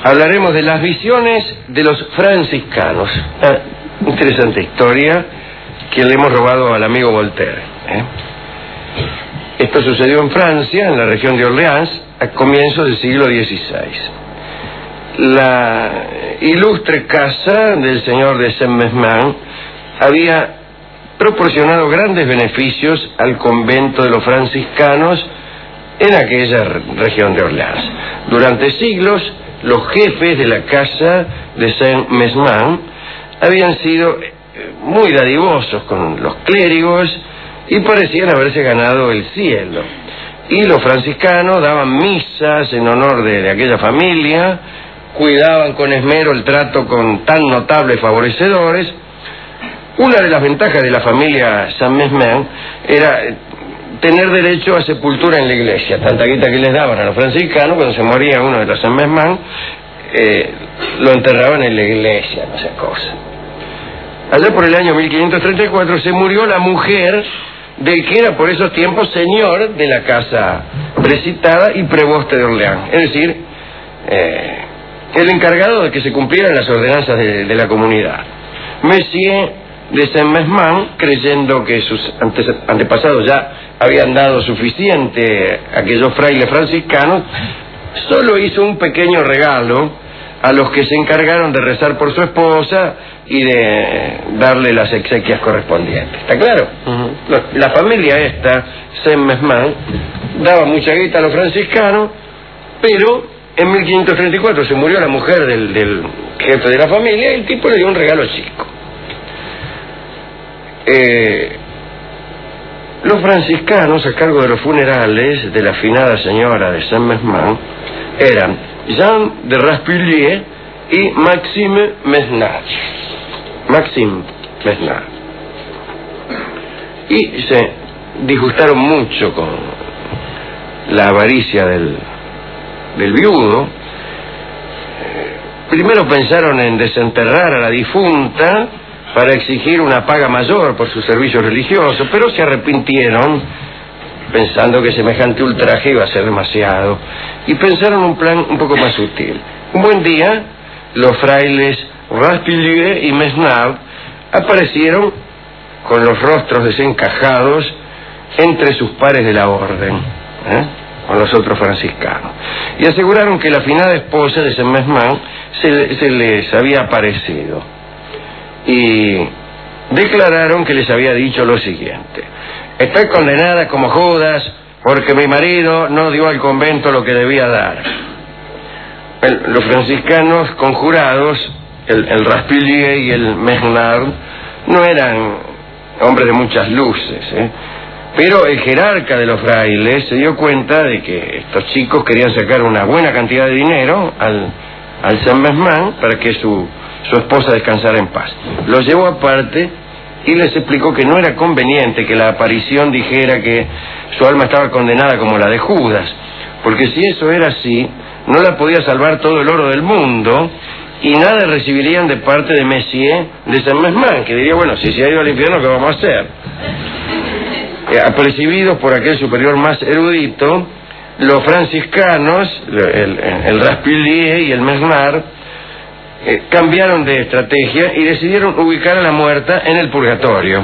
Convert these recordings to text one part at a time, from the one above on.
hablaremos de las visiones de los franciscanos. Interesante historia que le hemos robado al amigo Voltaire. Esto sucedió en Francia, en la región de Orleans, a comienzos del siglo XVI. La ilustre casa del señor de Saint-Mesmin había proporcionado grandes beneficios al convento de los franciscanos en aquella región de Orleans. Durante siglos, los jefes de la casa de Saint-Mesmin habían sido muy dadivosos con los clérigos y parecían haberse ganado el cielo. Y los franciscanos daban misas en honor de aquella familia, cuidaban con esmero el trato con tan notables favorecedores. Una de las ventajas de la familia Saint-Mesmin era tener derecho a sepultura en la iglesia. Tanta guita que les daban a los franciscanos, cuando se moría uno de los Saint-Mesmin, lo enterraban en la iglesia, no sé cosa. Allá por el año 1534 se murió la mujer del que era por esos tiempos señor de la casa precitada y preboste de Orleans, es decir, el encargado de que se cumplieran las ordenanzas de la comunidad. Monsieur de Saint-Mesmin, creyendo que sus antepasados ya habían dado suficiente a aquellos frailes franciscanos, solo hizo un pequeño regalo a los que se encargaron de rezar por su esposa y de darle las exequias correspondientes. ¿Está claro? La familia esta, Saint-Mesmin, daba mucha guita a los franciscanos, pero en 1534 se murió la mujer del jefe de la familia y el tipo le dio un regalo chico. Los franciscanos a cargo de los funerales de la afinada señora de Saint-Mesmin eran Jean de Raspillier y Maxime Mesnard. Y se disgustaron mucho con la avaricia del viudo. Primero pensaron en desenterrar a la difunta para exigir una paga mayor por su servicio religioso, pero se arrepintieron pensando que semejante ultraje iba a ser demasiado, y pensaron un plan un poco más sutil. Un buen día, los frailes Raspillier y Mesnard aparecieron con los rostros desencajados entre sus pares de la orden, con los otros franciscanos, y aseguraron que la afinada esposa de Saint-Mesmin se les había aparecido, y declararon que les había dicho lo siguiente: estoy condenada como Judas porque mi marido no dio al convento lo que debía dar. Los franciscanos conjurados, el Raspillier y el Mesnard, no eran hombres de muchas luces, pero el jerarca de los frailes se dio cuenta de que estos chicos querían sacar una buena cantidad de dinero al Saint-Mesmin para que su esposa descansara en paz. Los llevó aparte y les explicó que no era conveniente que la aparición dijera que su alma estaba condenada como la de Judas, porque si eso era así, no la podía salvar todo el oro del mundo y nada recibirían de parte de Messier de Saint-Mesmin, que diría, bueno, si se ha ido al infierno, ¿qué vamos a hacer? Apercibidos por aquel superior más erudito, los franciscanos, el Raspillier y el Mesnard, cambiaron de estrategia y decidieron ubicar a la muerta en el purgatorio.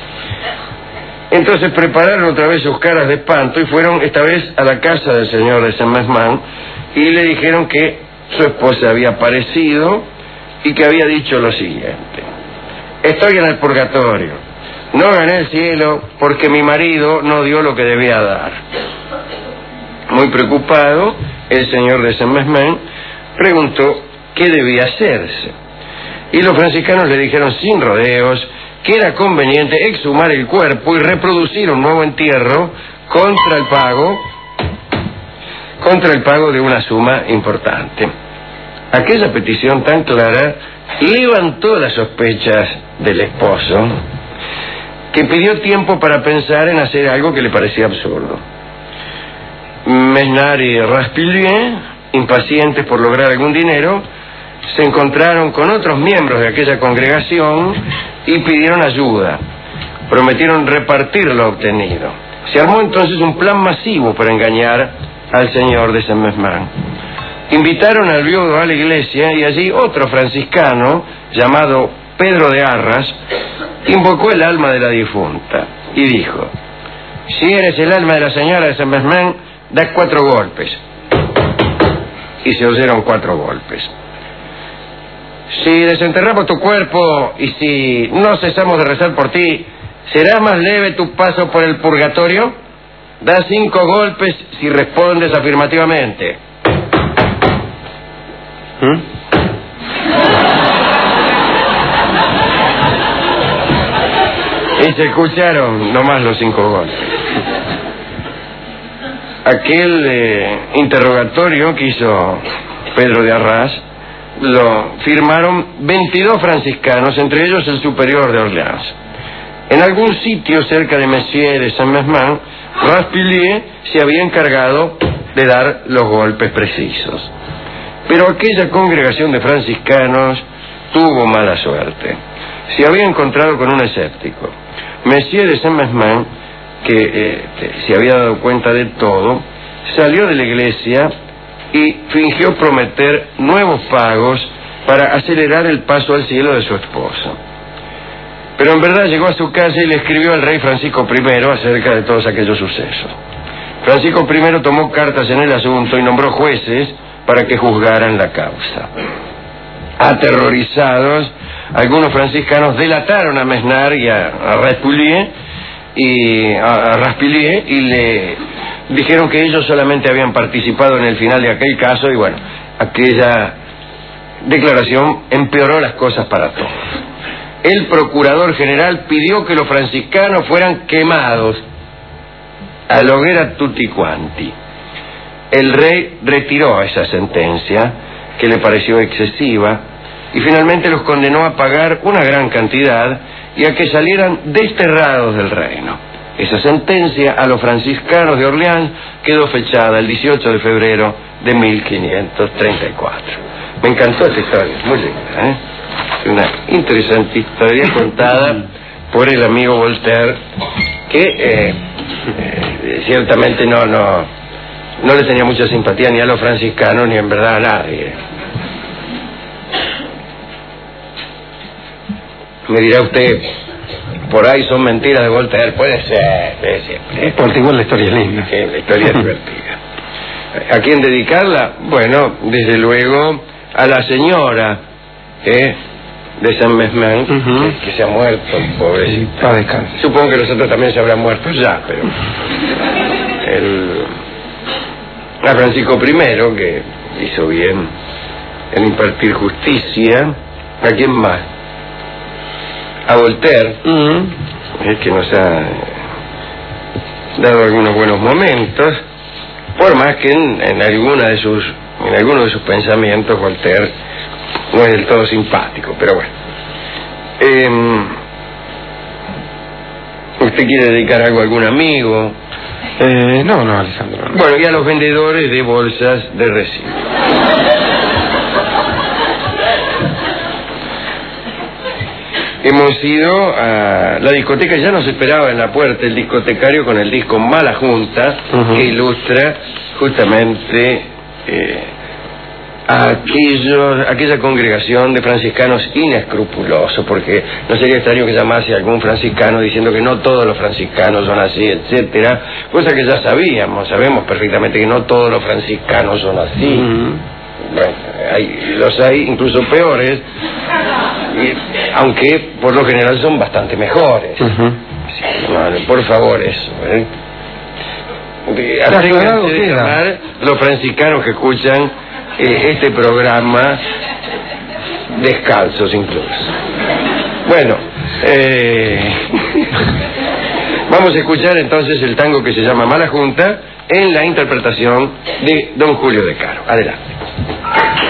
Entonces prepararon otra vez sus caras de espanto y fueron esta vez a la casa del señor de Saint-Mesmin y le dijeron que su esposa había aparecido y que había dicho lo siguiente: estoy en el purgatorio, no gané el cielo porque mi marido no dio lo que debía dar. Muy preocupado, el señor de Saint-Mesmin preguntó qué debía hacerse, y los franciscanos le dijeron sin rodeos que era conveniente exhumar el cuerpo y reproducir un nuevo entierro contra el pago de una suma importante. Aquella petición tan clara levantó las sospechas del esposo, que pidió tiempo para pensar en hacer algo que le parecía absurdo. Mesnard y Raspillier, impacientes por lograr algún dinero, se encontraron con otros miembros de aquella congregación y pidieron ayuda. Prometieron repartir lo obtenido. Se armó entonces un plan masivo para engañar al señor de Saint-Mesmin. Invitaron al viudo a la iglesia y allí otro franciscano, llamado Pedro de Arras, invocó el alma de la difunta y dijo: si eres el alma de la señora de Saint-Mesmin, da 4 golpes. Y se oyeron 4 golpes. Si desenterramos tu cuerpo y si no cesamos de rezar por ti, ¿será más leve tu paso por el purgatorio? Da 5 golpes si respondes afirmativamente. Y se escucharon nomás los 5 golpes. Aquel interrogatorio que hizo Pedro de Arras lo firmaron 22 franciscanos, entre ellos el superior de Orleans. En algún sitio cerca de Messier de Saint-Mesmin, Raspillier se había encargado de dar los golpes precisos. Pero aquella congregación de franciscanos tuvo mala suerte. Se había encontrado con un escéptico. Messier de Saint-Mesmin, que se había dado cuenta de todo, salió de la iglesia y fingió prometer nuevos pagos para acelerar el paso al cielo de su esposa. Pero en verdad llegó a su casa y le escribió al rey Francisco I acerca de todos aquellos sucesos. Francisco I tomó cartas en el asunto y nombró jueces para que juzgaran la causa. Aterrorizados, algunos franciscanos delataron a Mesnard y a Raspillier y le dijeron que ellos solamente habían participado en el final de aquel caso y bueno, aquella declaración empeoró las cosas para todos. El procurador general pidió que los franciscanos fueran quemados a la hoguera tutti quanti. El rey retiró esa sentencia, que le pareció excesiva, y finalmente los condenó a pagar una gran cantidad y a que salieran desterrados del reino. Esa sentencia a los franciscanos de Orleans quedó fechada el 18 de febrero de 1534. Me encantó esta historia, muy linda, ¿eh? Una interesante historia contada por el amigo Voltaire, que ciertamente no le tenía mucha simpatía ni a los franciscanos ni en verdad a nadie. Me dirá usted, por ahí son mentiras de Voltaire. Puede ser, siempre. Porque igual la historia es linda. Sí, la historia es divertida. ¿A quién dedicarla? Bueno, desde luego a la señora de Saint-Mesmin, que se ha muerto, pobrecita. Supongo que los otros también se habrán muerto ya, pero a Francisco I, que hizo bien en impartir justicia. ¿A quién más? A Voltaire, que nos ha dado algunos buenos momentos, por más que en algunos de sus pensamientos Voltaire no es del todo simpático, pero bueno. ¿Usted quiere dedicar algo a algún amigo? No, Alejandro. No. Bueno, y a los vendedores de bolsas de residuos. Hemos ido a la discoteca, ya nos esperaba en la puerta el discotecario con el disco Mala Junta, que ilustra justamente aquella congregación de franciscanos inescrupulosos, porque no sería extraño que llamase a algún franciscano diciendo que no todos los franciscanos son así, etcétera, cosa que ya sabemos perfectamente que no todos los franciscanos son así. Bueno, los hay incluso peores, aunque por lo general son bastante mejores. Sí, no, por favor, eso. Absténganse de llamar los franciscanos que escuchan este programa descalzos incluso. Bueno, vamos a escuchar entonces el tango que se llama Mala Junta en la interpretación de don Julio De Caro. Adelante.